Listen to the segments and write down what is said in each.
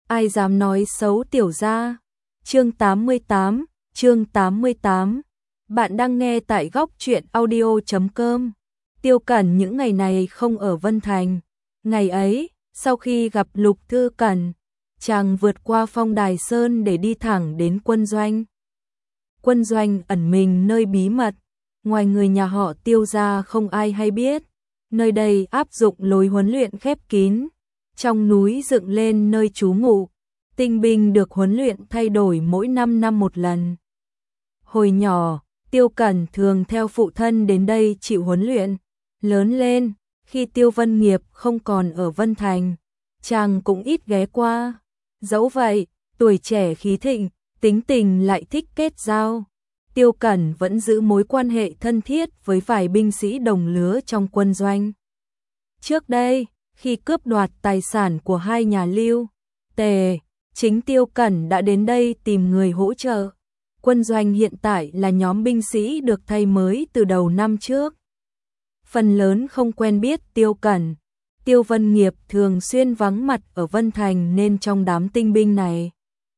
ai dám nói xấu tiểu gia. Chương 88, chương 88. Bạn đang nghe tại góc truyện audio.com. Tiêu Cẩn những ngày này không ở Vân Thành. Ngày ấy, sau khi gặp Lục Thư Cẩn, chàng vượt qua Phong Đài Sơn để đi thẳng đến quân doanh. Quân doanh ẩn mình nơi bí mật, ngoài người nhà họ Tiêu ra không ai hay biết. Nơi đây áp dụng lối huấn luyện khép kín, trong núi dựng lên nơi trú ngụ. Tinh binh được huấn luyện thay đổi mỗi 5 năm một lần. Hồi nhỏ, Tiêu Cẩn thường theo phụ thân đến đây chịu huấn luyện. Lớn lên, khi Tiêu Vân Nghiệp không còn ở Vân Thành, chàng cũng ít ghé qua. Dẫu vậy, tuổi trẻ khí thịnh, tính tình lại thích kết giao. Tiêu Cẩn vẫn giữ mối quan hệ thân thiết với vài binh sĩ đồng lứa trong quân doanh. Trước đây, khi cướp đoạt tài sản của hai nhà Lưu, Tề, chính Tiêu Cẩn đã đến đây tìm người hỗ trợ. Quân doanh hiện tại là nhóm binh sĩ được thay mới từ đầu năm trước. Phần lớn không quen biết Tiêu Cẩn. Tiêu Vân Nghiệp thường xuyên vắng mặt ở Vân Thành nên trong đám tinh binh này,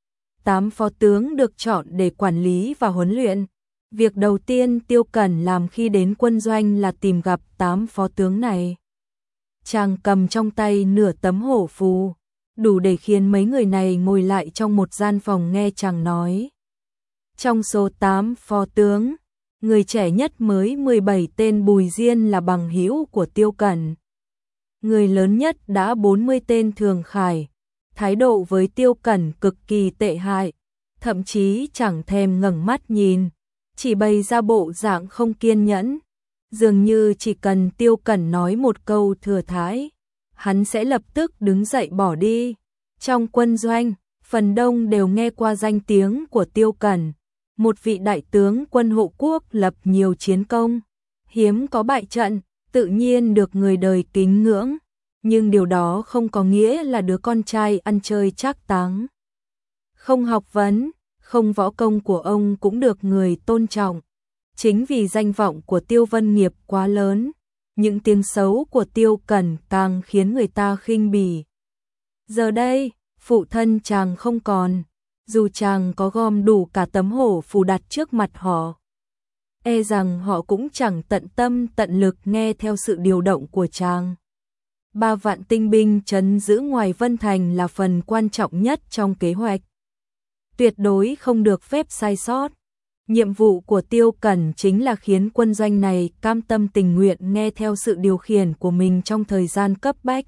8 phó tướng được chọn để quản lý và huấn luyện. Việc đầu tiên Tiêu Cẩn làm khi đến quân doanh là tìm gặp 8 phó tướng này. Chàng cầm trong tay nửa tấm hổ phù, đủ để khiến mấy người này ngồi lại trong một gian phòng nghe chàng nói. Trong số 8 phó tướng, người trẻ nhất mới 17 tên Bùi Diên là bằng hữu của Tiêu Cẩn. Người lớn nhất đã 40 tên Thường Khải, thái độ với Tiêu Cẩn cực kỳ tệ hại, thậm chí chẳng thèm ngẩng mắt nhìn, chỉ bày ra bộ dạng không kiên nhẫn. Dường như chỉ cần Tiêu Cẩn nói một câu thừa thãi, hắn sẽ lập tức đứng dậy bỏ đi. Trong quân doanh, phần đông đều nghe qua danh tiếng của Tiêu Cẩn, một vị đại tướng quân hộ quốc lập nhiều chiến công, hiếm có bại trận, tự nhiên được người đời kính ngưỡng. Nhưng điều đó không có nghĩa là đứa con trai ăn chơi trác táng, không học vấn, không võ công của ông cũng được người tôn trọng. Chính vì danh vọng của Tiêu Vân Nghiệp quá lớn, những tiếng xấu của Tiêu Cẩn càng khiến người ta khinh bỉ. Giờ đây, phụ thân chàng không còn, dù chàng có gom đủ cả tấm hổ phù đặt trước mặt họ, e rằng họ cũng chẳng tận tâm tận lực nghe theo sự điều động của chàng. 3 vạn tinh binh trấn giữ ngoài Vân Thành là phần quan trọng nhất trong kế hoạch. Tuyệt đối không được phép sai sót. Nhiệm vụ của Tiêu Cẩn chính là khiến quân doanh này cam tâm tình nguyện nghe theo sự điều khiển của mình trong thời gian cấp bách.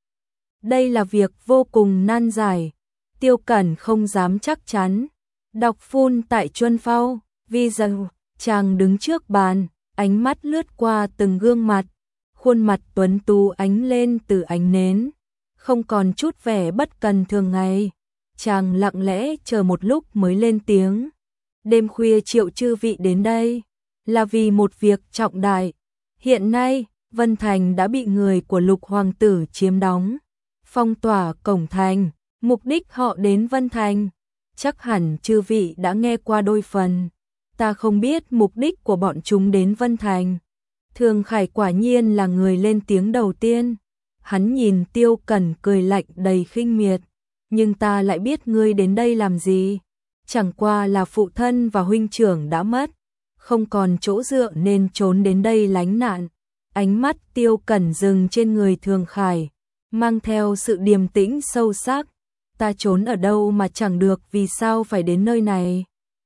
Đây là việc vô cùng nan giải. Tiêu Cẩn không dám chắc chắn. Đọc phun tại Chuân Phao, vì rằng chàng đứng trước bàn, ánh mắt lướt qua từng gương mặt. Khuôn mặt tuấn tú ánh lên từ ánh nến, không còn chút vẻ bất cần thường ngày. Chàng lặng lẽ chờ một lúc mới lên tiếng. Đêm khuya triệu chư vị đến đây là vì một việc trọng đại. Hiện nay, Vân Thành đã bị người của Lục Hoàng tử chiếm đóng, phong tỏa cổng thành. Mục đích họ đến Vân Thành, chắc hẳn chư vị đã nghe qua đôi phần. Ta không biết mục đích của bọn chúng đến Vân Thành. Thường Khải quả nhiên là người lên tiếng đầu tiên. Hắn nhìn Tiêu Cẩn cười lạnh đầy khinh miệt. Nhưng ta lại biết ngươi đến đây làm gì. Chẳng qua là phụ thân và huynh trưởng đã mất, không còn chỗ dựa nên trốn đến đây lánh nạn. Ánh mắt Tiêu Cẩn dừng trên người Thường Khải, mang theo sự điềm tĩnh sâu sắc. Ta trốn ở đâu mà chẳng được, vì sao phải đến nơi này?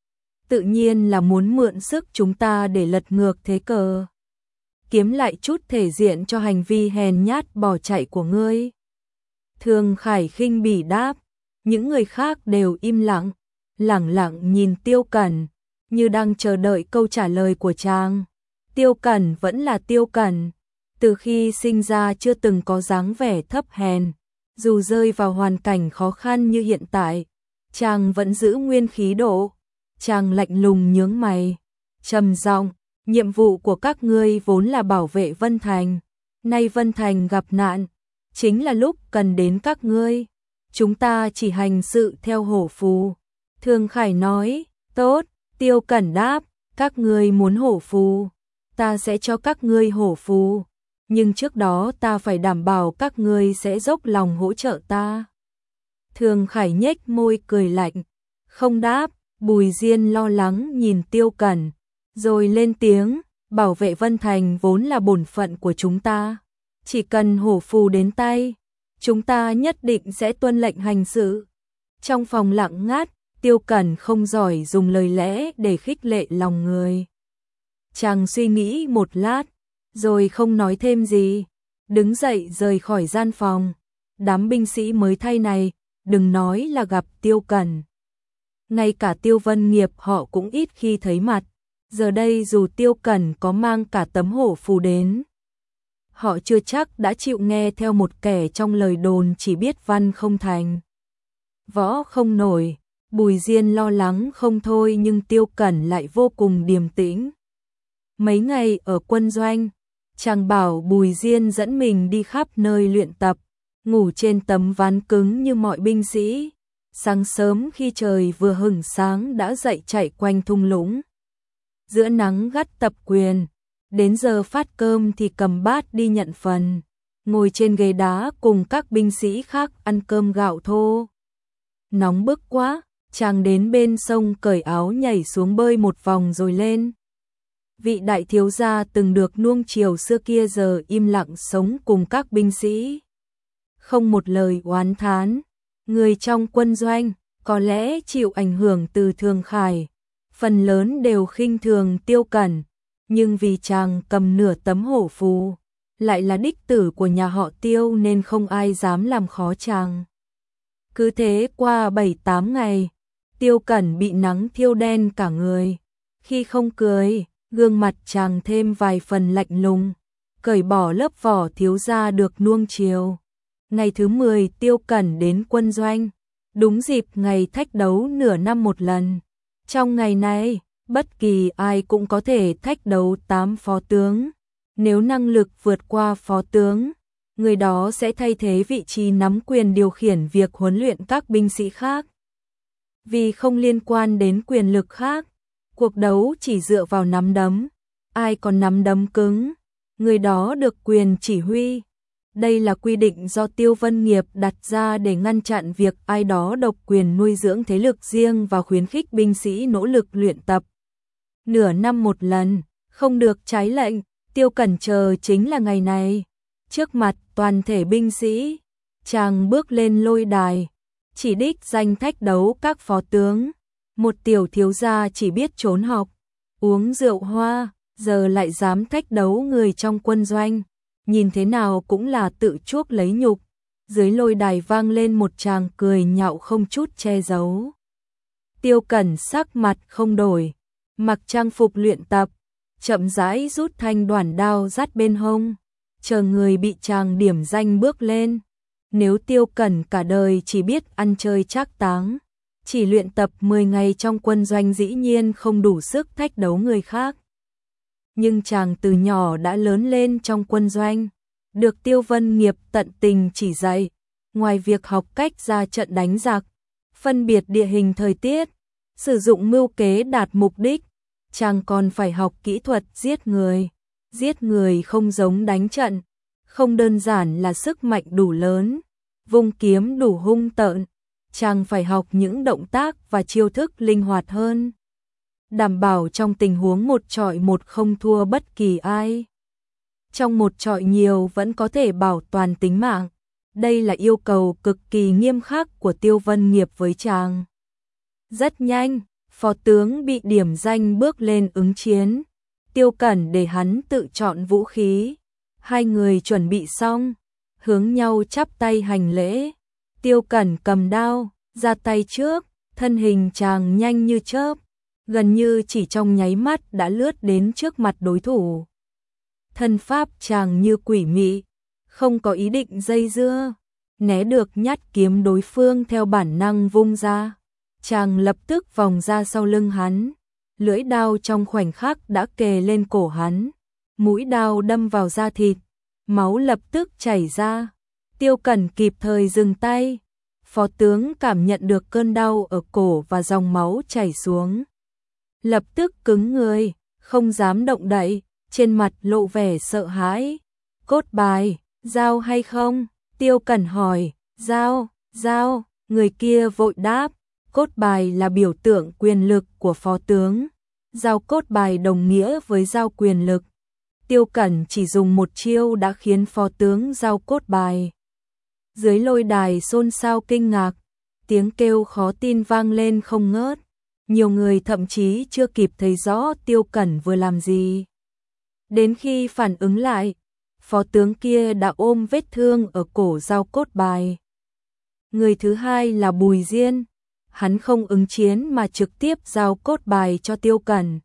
Tự nhiên là muốn mượn sức chúng ta để lật ngược thế cờ, kiếm lại chút thể diện cho hành vi hèn nhát bỏ chạy của ngươi. Thường Khải khinh bỉ đáp. Những người khác đều im lặng, lẳng lặng nhìn Tiêu Cẩn, như đang chờ đợi câu trả lời của chàng. Tiêu Cẩn vẫn là Tiêu Cẩn, từ khi sinh ra chưa từng có dáng vẻ thấp hèn. Dù rơi vào hoàn cảnh khó khăn như hiện tại, chàng vẫn giữ nguyên khí độ. Chàng lạnh lùng nhướng mày, trầm giọng, nhiệm vụ của các ngươi vốn là bảo vệ Vân Thành. Nay Vân Thành gặp nạn, chính là lúc cần đến các ngươi. Chúng ta chỉ hành sự theo hổ phù. Thường Khải nói. Tốt. Tiêu Cẩn đáp. Các ngươi muốn hổ phù, ta sẽ cho các ngươi hổ phù, nhưng trước đó ta phải đảm bảo các ngươi sẽ dốc lòng hỗ trợ ta. Thường Khải nhếch môi cười lạnh, không đáp. Bùi Diên lo lắng nhìn Tiêu Cẩn, rồi lên tiếng, bảo vệ Vân Thành vốn là bổn phận của chúng ta. Chỉ cần hổ phù đến tay, chúng ta nhất định sẽ tuân lệnh hành sự. Trong phòng lặng ngắt, Tiêu Cẩn không giỏi dùng lời lẽ để khích lệ lòng người. Chàng suy nghĩ một lát, rồi không nói thêm gì, đứng dậy rời khỏi gian phòng. Đám binh sĩ mới thay này, đừng nói là gặp Tiêu Cẩn. Ngay cả Tiêu Vân Nghiệp họ cũng ít khi thấy mặt. Giờ đây dù Tiêu Cẩn có mang cả tấm hổ phù đến, họ chưa chắc đã chịu nghe theo một kẻ trong lời đồn chỉ biết văn không thành, võ không nổi. Bùi Diên lo lắng không thôi nhưng Tiêu Cẩn lại vô cùng điềm tĩnh. Mấy ngày ở quân doanh, chàng bảo Bùi Diên dẫn mình đi khắp nơi luyện tập, ngủ trên tấm ván cứng như mọi binh sĩ. Sáng sớm khi trời vừa hửng sáng đã dậy chạy quanh thung lũng. Giữa nắng gắt tập quyền, đến giờ phát cơm thì cầm bát đi nhận phần, ngồi trên ghế đá cùng các binh sĩ khác ăn cơm gạo thô. Nóng bức quá, chàng đến bên sông cởi áo nhảy xuống bơi một vòng rồi lên. Vị đại thiếu gia từng được nuông chiều xưa kia giờ im lặng sống cùng các binh sĩ, không một lời oán thán. Người trong quân doanh có lẽ chịu ảnh hưởng từ Thường Khải, phần lớn đều khinh thường Tiêu Cẩn, nhưng vì chàng cầm nửa tấm hổ phù, lại là đích tử của nhà họ Tiêu nên không ai dám làm khó chàng. Cứ thế qua 7-8 ngày, Tiêu Cẩn bị nắng thiêu đen cả người. Khi không cười, gương mặt chàng thêm vài phần lạnh lùng, cởi bỏ lớp vỏ thiếu gia được nuông chiều. Ngày thứ 10 Tiêu Cẩn đến quân doanh, đúng dịp ngày thách đấu nửa năm một lần. Trong ngày này, bất kỳ ai cũng có thể thách đấu 8 phó tướng. Nếu năng lực vượt qua phó tướng, người đó sẽ thay thế vị trí nắm quyền điều khiển việc huấn luyện các binh sĩ khác. Vì không liên quan đến quyền lực khác, cuộc đấu chỉ dựa vào nắm đấm. Ai còn nắm đấm cứng, người đó được quyền chỉ huy. Đây là quy định do Tiêu Vân Nghiệp đặt ra để ngăn chặn việc ai đó độc quyền nuôi dưỡng thế lực riêng và khuyến khích binh sĩ nỗ lực luyện tập. Nửa năm một lần, không được trái lệnh, Tiêu Cẩn chờ chính là ngày này. Trước mặt toàn thể binh sĩ, chàng bước lên lôi đài, chỉ đích danh thách đấu các phó tướng. Một tiểu thiếu gia chỉ biết trốn học, uống rượu hoa, giờ lại dám thách đấu người trong quân doanh. Nhìn thế nào cũng là tự chuốc lấy nhục. Dưới lôi đài vang lên một tràng cười nhạo không chút che giấu. Tiêu Cẩn sắc mặt không đổi, mặc trang phục luyện tập, chậm rãi rút thanh đoản đao dắt bên hông, chờ người bị chàng điểm danh bước lên. Nếu Tiêu Cẩn cả đời chỉ biết ăn chơi trác táng, chỉ luyện tập 10 ngày trong quân doanh dĩ nhiên không đủ sức thách đấu người khác. Nhưng chàng từ nhỏ đã lớn lên trong quân doanh, được Tiêu Vân Nghiệp tận tình chỉ dạy. Ngoài việc học cách ra trận đánh giặc, phân biệt địa hình thời tiết, sử dụng mưu kế đạt mục đích, chàng còn phải học kỹ thuật giết người. Giết người không giống đánh trận, không đơn giản là sức mạnh đủ lớn, vung kiếm đủ hung tợn, chàng phải học những động tác và chiêu thức linh hoạt hơn, đảm bảo trong tình huống một chọi một không thua bất kỳ ai. Trong một chọi nhiều vẫn có thể bảo toàn tính mạng. Đây là yêu cầu cực kỳ nghiêm khắc của Tiêu Vân Nghiệp với chàng. Rất nhanh, phó tướng bị điểm danh bước lên ứng chiến. Tiêu Cẩn để hắn tự chọn vũ khí. Hai người chuẩn bị xong, hướng nhau chắp tay hành lễ. Tiêu Cẩn cầm đao, ra tay trước, thân hình chàng nhanh như chớp, gần như chỉ trong nháy mắt đã lướt đến trước mặt đối thủ. Thân pháp chàng như quỷ mị, không có ý định dây dưa, né được nhát kiếm đối phương theo bản năng vung ra. Chàng lập tức vòng ra sau lưng hắn, lưỡi đao trong khoảnh khắc đã kề lên cổ hắn, mũi đao đâm vào da thịt, máu lập tức chảy ra. Tiêu Cẩn kịp thời dừng tay, phó tướng cảm nhận được cơn đau ở cổ và dòng máu chảy xuống. Lập tức cứng người, không dám động đậy, trên mặt lộ vẻ sợ hãi. Cốt bài, dao hay không? Tiêu Cẩn hỏi. Dao, dao, Người kia vội đáp, cốt bài là biểu tượng quyền lực của phó tướng. Giao cốt bài đồng nghĩa với giao quyền lực. Tiêu Cẩn chỉ dùng một chiêu đã khiến phó tướng giao cốt bài. Dưới lôi đài xôn xao kinh ngạc, tiếng kêu khó tin vang lên không ngớt. Nhiều người thậm chí chưa kịp thấy rõ Tiêu Cẩn vừa làm gì. Đến khi phản ứng lại, phó tướng kia đã ôm vết thương ở cổ giao cốt bài. Người thứ hai là Bùi Diên, hắn không ứng chiến mà trực tiếp giao cốt bài cho Tiêu Cẩn.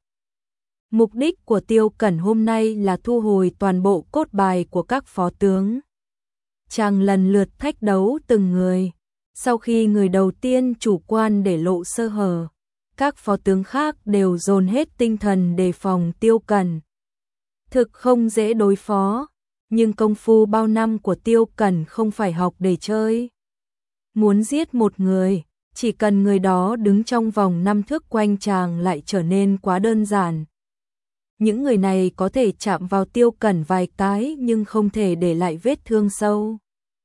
Mục đích của Tiêu Cẩn hôm nay là thu hồi toàn bộ cốt bài của các phó tướng. Chàng lần lượt thách đấu từng người. Sau khi người đầu tiên chủ quan để lộ sơ hở, các phó tướng khác đều dồn hết tinh thần đề phòng Tiêu Cẩn. Thực không dễ đối phó, nhưng công phu bao năm của Tiêu Cẩn không phải học để chơi. Muốn giết một người, chỉ cần người đó đứng trong vòng 5 thước quanh chàng lại trở nên quá đơn giản. Những người này có thể chạm vào Tiêu Cẩn vài cái nhưng không thể để lại vết thương sâu.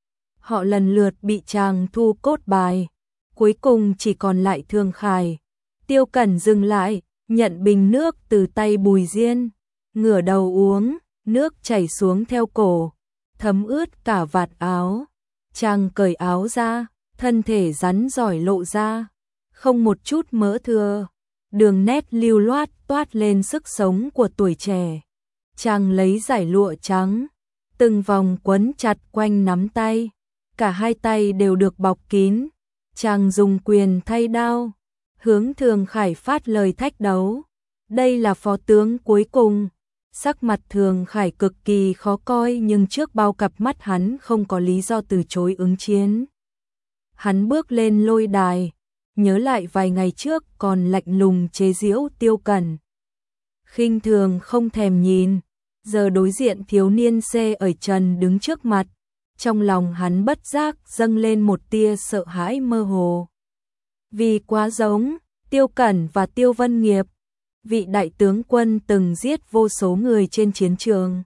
Họ lần lượt bị chàng thu cốt bài, cuối cùng chỉ còn lại Thường Khải. Tiêu Cẩn dừng lại, nhận bình nước từ tay Bùi Diên, ngửa đầu uống, nước chảy xuống theo cổ, thấm ướt cả vạt áo. Chàng cởi áo ra, thân thể rắn giỏi lộ ra, không một chút mỡ thừa, đường nét lưu loát toát lên sức sống của tuổi trẻ. Chàng lấy dải lụa trắng, từng vòng quấn chặt quanh nắm tay, cả hai tay đều được bọc kín. Chàng dùng quyền thay đao, hướng Thường Khải phát lời thách đấu. Đây là phó tướng cuối cùng. Sắc mặt Thường Khải cực kỳ khó coi nhưng trước bao cặp mắt hắn không có lý do từ chối ứng chiến. Hắn bước lên lôi đài, nhớ lại vài ngày trước còn lạnh lùng chế giễu Tiêu Cẩn. Khinh thường không thèm nhìn, giờ đối diện thiếu niên xê ở trần đứng trước mặt. Trong lòng hắn bất giác dâng lên một tia sợ hãi mơ hồ. Vì quá giống Tiêu Cẩn và Tiêu Vân Nghiệp, vị đại tướng quân từng giết vô số người trên chiến trường.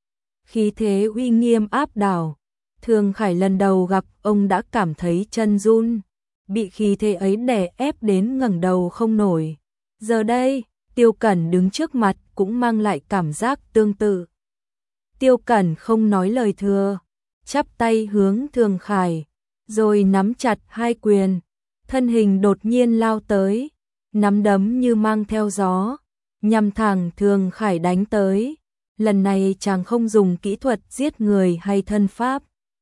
Khí thế uy nghiêm áp đảo, Thường Khải lần đầu gặp ông đã cảm thấy chân run, bị khí thế ấy đè ép đến ngẩng đầu không nổi. Giờ đây, Tiêu Cẩn đứng trước mặt cũng mang lại cảm giác tương tự. Tiêu Cẩn không nói lời thừa, chắp tay hướng Thường Khải, rồi nắm chặt hai quyền, thân hình đột nhiên lao tới, nắm đấm như mang theo gió, nhằm thẳng Thường Khải đánh tới. Lần này chàng không dùng kỹ thuật giết người hay thân pháp,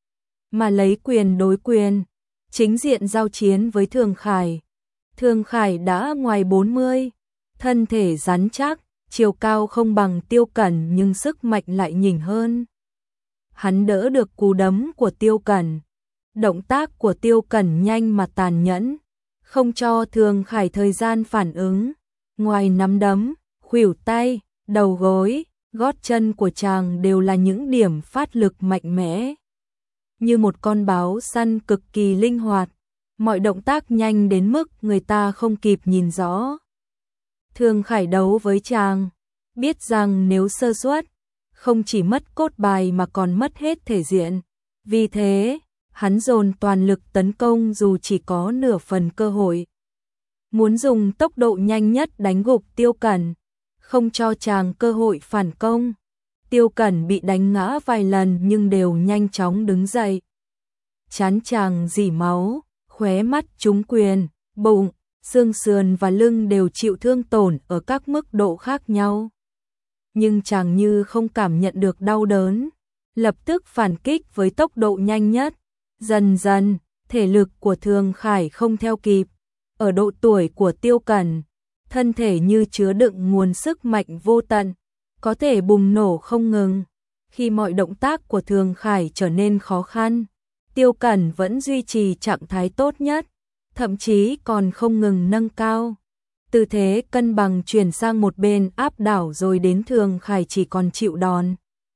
mà lấy quyền đối quyền, chính diện giao chiến với Thường Khải. Thường Khải đã ngoài 40, thân thể rắn chắc, chiều cao không bằng Tiêu Cẩn nhưng sức mạnh lại nhỉnh hơn. Hắn đỡ được cú đấm của Tiêu Cẩn. Động tác của Tiêu Cẩn nhanh mà tàn nhẫn, không cho Thường Khải thời gian phản ứng. Ngoài nắm đấm, khuỷu tay, đầu gối, gót chân của chàng đều là những điểm phát lực mạnh mẽ. Như một con báo săn cực kỳ linh hoạt, mọi động tác nhanh đến mức người ta không kịp nhìn rõ. Thường Khải đấu với chàng, biết rằng nếu sơ suất, không chỉ mất cốt bài mà còn mất hết thể diện. Vì thế, hắn dồn toàn lực tấn công dù chỉ có nửa phần cơ hội. Muốn dùng tốc độ nhanh nhất đánh gục Tiêu Cẩn, không cho chàng cơ hội phản công. Tiêu Cẩn bị đánh ngã vài lần nhưng đều nhanh chóng đứng dậy. Trán chàng rỉ máu, khóe mắt trúng quyền, bụng, xương sườn và lưng đều chịu thương tổn ở các mức độ khác nhau. Nhưng chàng như không cảm nhận được đau đớn, lập tức phản kích với tốc độ nhanh nhất. Dần dần, thể lực của Thường Khải không theo kịp. Ở độ tuổi của Tiêu Cẩn, thân thể như chứa đựng nguồn sức mạnh vô tận, có thể bùng nổ không ngừng. Khi mọi động tác của Thường Khải trở nên khó khăn, Tiêu Cẩn vẫn duy trì trạng thái tốt nhất, thậm chí còn không ngừng nâng cao. Tư thế cân bằng chuyển sang một bên áp đảo rồi đến Thường Khải chỉ còn chịu đòn.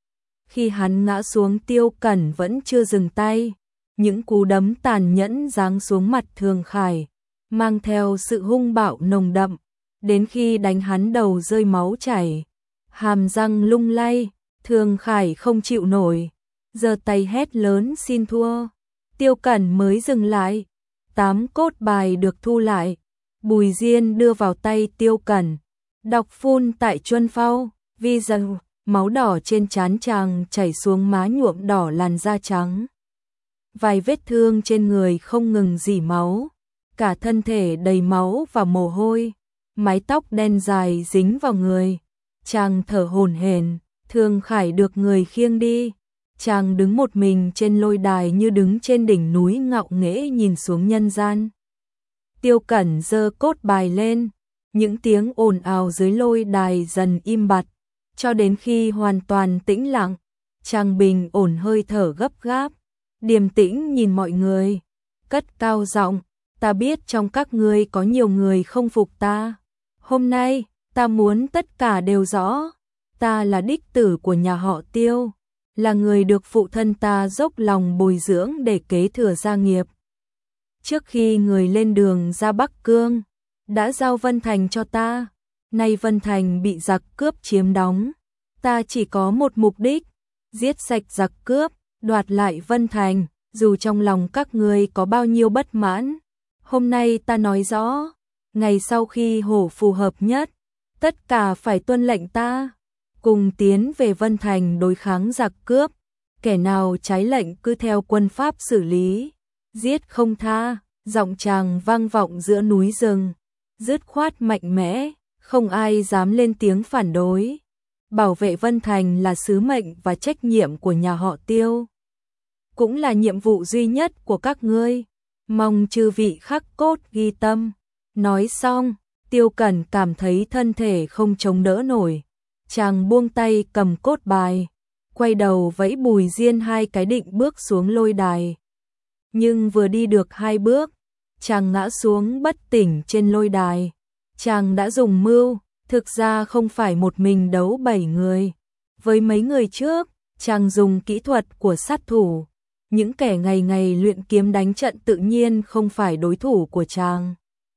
Khi hắn ngã xuống Tiêu Cẩn vẫn chưa dừng tay, những cú đấm tàn nhẫn giáng xuống mặt Thường Khải, mang theo sự hung bạo nồng đậm, đến khi đánh hắn đầu rơi máu chảy, hàm răng lung lay, Thường Khải không chịu nổi, giơ tay hét lớn xin thua. Tiêu Cẩn mới dừng lại, 8 cốt bài được thu lại, Bùi Diên đưa vào tay Tiêu Cẩn, đọc phun tại chuân phao, vi dầu, máu đỏ trên trán chàng chảy xuống má nhuộm đỏ làn da trắng. Vài vết thương trên người không ngừng rỉ máu, cả thân thể đầy máu và mồ hôi, mái tóc đen dài dính vào người. Chàng thở hổn hển, Thường Khải được người khiêng đi. Chàng đứng một mình trên lôi đài như đứng trên đỉnh núi ngạo nghễ nhìn xuống nhân gian. Tiêu Cẩn giơ cốt bài lên, những tiếng ồn ào dưới lôi đài dần im bặt, cho đến khi hoàn toàn tĩnh lặng. Chàng bình ổn hơi thở gấp gáp, điềm tĩnh nhìn mọi người, cất cao giọng, ta biết trong các ngươi có nhiều người không phục ta. Hôm nay, ta muốn tất cả đều rõ, ta là đích tử của nhà họ Tiêu, là người được phụ thân ta dốc lòng bồi dưỡng để kế thừa gia nghiệp. Trước khi người lên đường ra Bắc Cương, đã giao Vân Thành cho ta, nay Vân Thành bị giặc cướp chiếm đóng, ta chỉ có một mục đích, giết sạch giặc cướp, đoạt lại Vân Thành, dù trong lòng các ngươi có bao nhiêu bất mãn. Hôm nay ta nói rõ, ngày sau khi hổ phù hợp nhất, tất cả phải tuân lệnh ta, cùng tiến về Vân Thành đối kháng giặc cướp, kẻ nào trái lệnh cứ theo quân pháp xử lý, giết không tha. Giọng chàng vang vọng giữa núi rừng, dứt khoát mạnh mẽ, không ai dám lên tiếng phản đối. Bảo vệ Vân Thành là sứ mệnh và trách nhiệm của nhà họ Tiêu, cũng là nhiệm vụ duy nhất của các ngươi, mong chư vị khắc cốt ghi tâm. Nói xong, Tiêu Cẩn cảm thấy thân thể không chống đỡ nổi, chàng buông tay cầm cốt bài, quay đầu vẫy Bùi Diên hai cái định bước xuống lôi đài. Nhưng vừa đi được 2 bước, chàng ngã xuống bất tỉnh trên lôi đài. Chàng đã dùng mưu, thực ra không phải một mình đấu 7 người. Với mấy người trước, chàng dùng kỹ thuật của sát thủ. Những kẻ ngày ngày luyện kiếm đánh trận tự nhiên không phải đối thủ của chàng.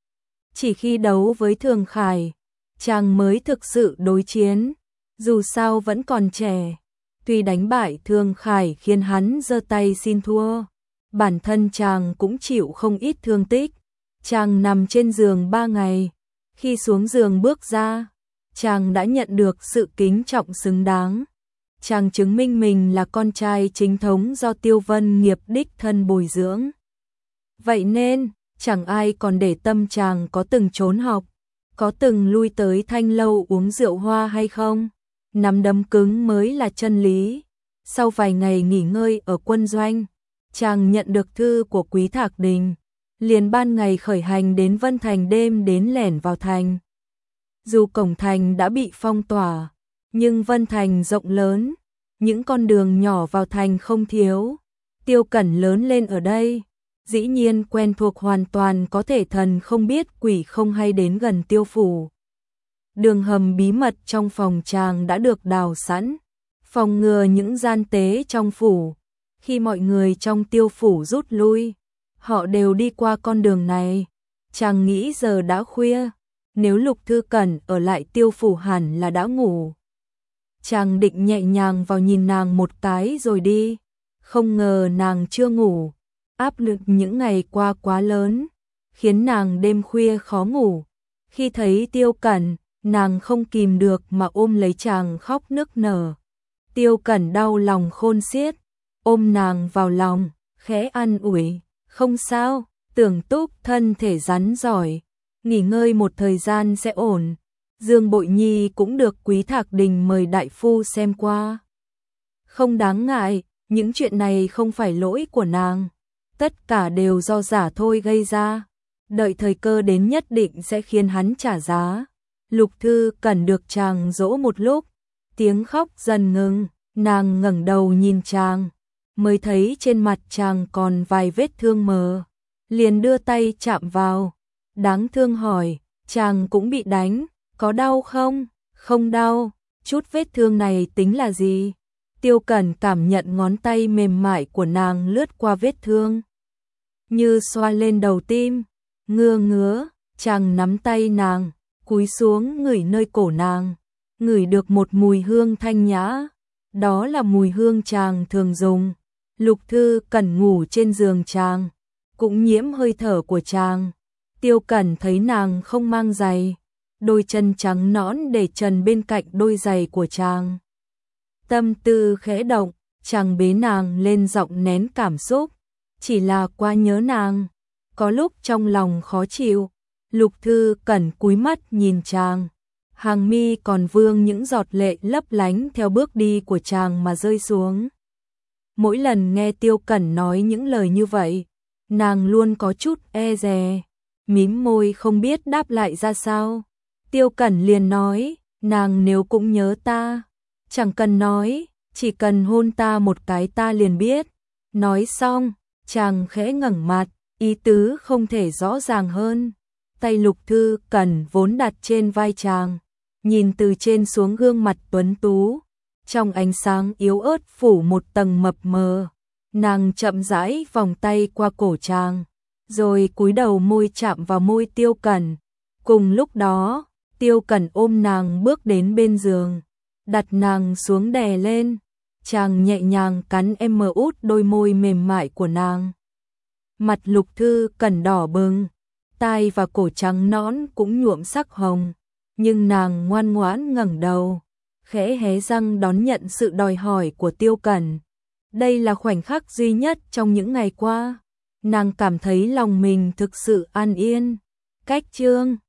Chỉ khi đấu với Thường Khải, chàng mới thực sự đối chiến. Dù sao vẫn còn trẻ, tuy đánh bại Thường Khải khiến hắn giơ tay xin thua, bản thân chàng cũng chịu không ít thương tích. Chàng nằm trên giường 3 ngày, khi xuống giường bước ra, chàng đã nhận được sự kính trọng xứng đáng. Chàng chứng minh mình là con trai chính thống do Tiêu Vân Nghiệp đích thân bồi dưỡng. Vậy nên, chẳng ai còn để tâm chàng có từng trốn học, có từng lui tới Thanh Lâu uống rượu hoa hay không. Nắm đấm cứng mới là chân lý. Sau vài ngày nghỉ ngơi ở quân doanh, chàng nhận được thư của Quý Thạc Đình, liền ban ngày khởi hành đến Vân Thành, đêm đến lẻn vào thành. Dù cổng thành đã bị phong tỏa, nhưng Vân Thành rộng lớn, những con đường nhỏ vào thành không thiếu. Tiêu Cẩn lớn lên ở đây, dĩ nhiên quen thuộc hoàn toàn, có thể thần không biết quỷ không hay đến gần Tiêu phủ. Đường hầm bí mật trong phòng chàng đã được đào sẵn, phòng ngừa những gian tế trong phủ. Khi mọi người trong Tiêu phủ rút lui, họ đều đi qua con đường này. Chàng nghĩ giờ đã khuya, nếu Lục Thư Cẩn ở lại Tiêu phủ hẳn là đã ngủ. Chàng định nhẹ nhàng vào nhìn nàng một cái rồi đi, không ngờ nàng chưa ngủ. Áp lực những ngày qua quá lớn, khiến nàng đêm khuya khó ngủ. Khi thấy Tiêu Cẩn, nàng không kìm được mà ôm lấy chàng khóc nức nở. Tiêu Cẩn đau lòng khôn xiết, ôm nàng vào lòng, khẽ an ủi, không sao, Tưởng Túc thân thể rắn giỏi, nghỉ ngơi một thời gian sẽ ổn. Dương Bội Nhi cũng được Quý Thạc Đình mời đại phu xem qua. Không đáng ngại, những chuyện này không phải lỗi của nàng, tất cả đều do giả thôi gây ra. Đợi thời cơ đến nhất định sẽ khiến hắn trả giá. Lục Thư Cẩn được chàng dỗ một lúc, tiếng khóc dần ngừng, nàng ngẩng đầu nhìn chàng, mới thấy trên mặt chàng còn vài vết thương mờ, liền đưa tay chạm vào, đáng thương hỏi, chàng cũng bị đánh, có đau không? Không đau, chút vết thương này tính là gì? Tiêu Cẩn cảm nhận ngón tay mềm mại của nàng lướt qua vết thương, như xoa lên đầu tim, ngứa, chàng nắm tay nàng, cúi xuống ngửi nơi cổ nàng, ngửi được một mùi hương thanh nhã, đó là mùi hương chàng thường dùng. Lục Thư Cẩn ngủ trên giường chàng, cũng nhiễm hơi thở của chàng. Tiêu Cẩn thấy nàng không mang giày, đôi chân trắng nõn để trần bên cạnh đôi giày của chàng. Tâm tư khẽ động, chàng bế nàng lên giọng nén cảm xúc, chỉ là quá nhớ nàng, có lúc trong lòng khó chịu. Lục Thư Cẩn cúi mắt nhìn chàng, hàng mi còn vương những giọt lệ lấp lánh theo bước đi của chàng mà rơi xuống. Mỗi lần nghe Tiêu Cẩn nói những lời như vậy, nàng luôn có chút e dè, mím môi không biết đáp lại ra sao. Tiêu Cẩn liền nói, nàng nếu cũng nhớ ta, chẳng cần nói, chỉ cần hôn ta một cái ta liền biết. Nói xong, chàng khẽ ngẩng mặt, ý tứ không thể rõ ràng hơn. Tay Lục Thư Cẩn vốn đặt trên vai chàng, nhìn từ trên xuống gương mặt tuấn tú, trong ánh sáng yếu ớt phủ một tầng mập mờ. Nàng chậm rãi vòng tay qua cổ chàng, rồi cúi đầu môi chạm vào môi Tiêu Cẩn. Cùng lúc đó, Tiêu Cẩn ôm nàng bước đến bên giường, đặt nàng xuống đè lên. Chàng nhẹ nhàng cắn út đôi môi mềm mại của nàng. Mặt Lục Thư Cẩn đỏ bừng, tai và cổ trắng nõn cũng nhuộm sắc hồng, nhưng nàng ngoan ngoãn ngẩng đầu, khẽ hé răng đón nhận sự đòi hỏi của Tiêu Cẩn. Đây là khoảnh khắc duy nhất trong những ngày qua, nàng cảm thấy lòng mình thực sự an yên. Cách chương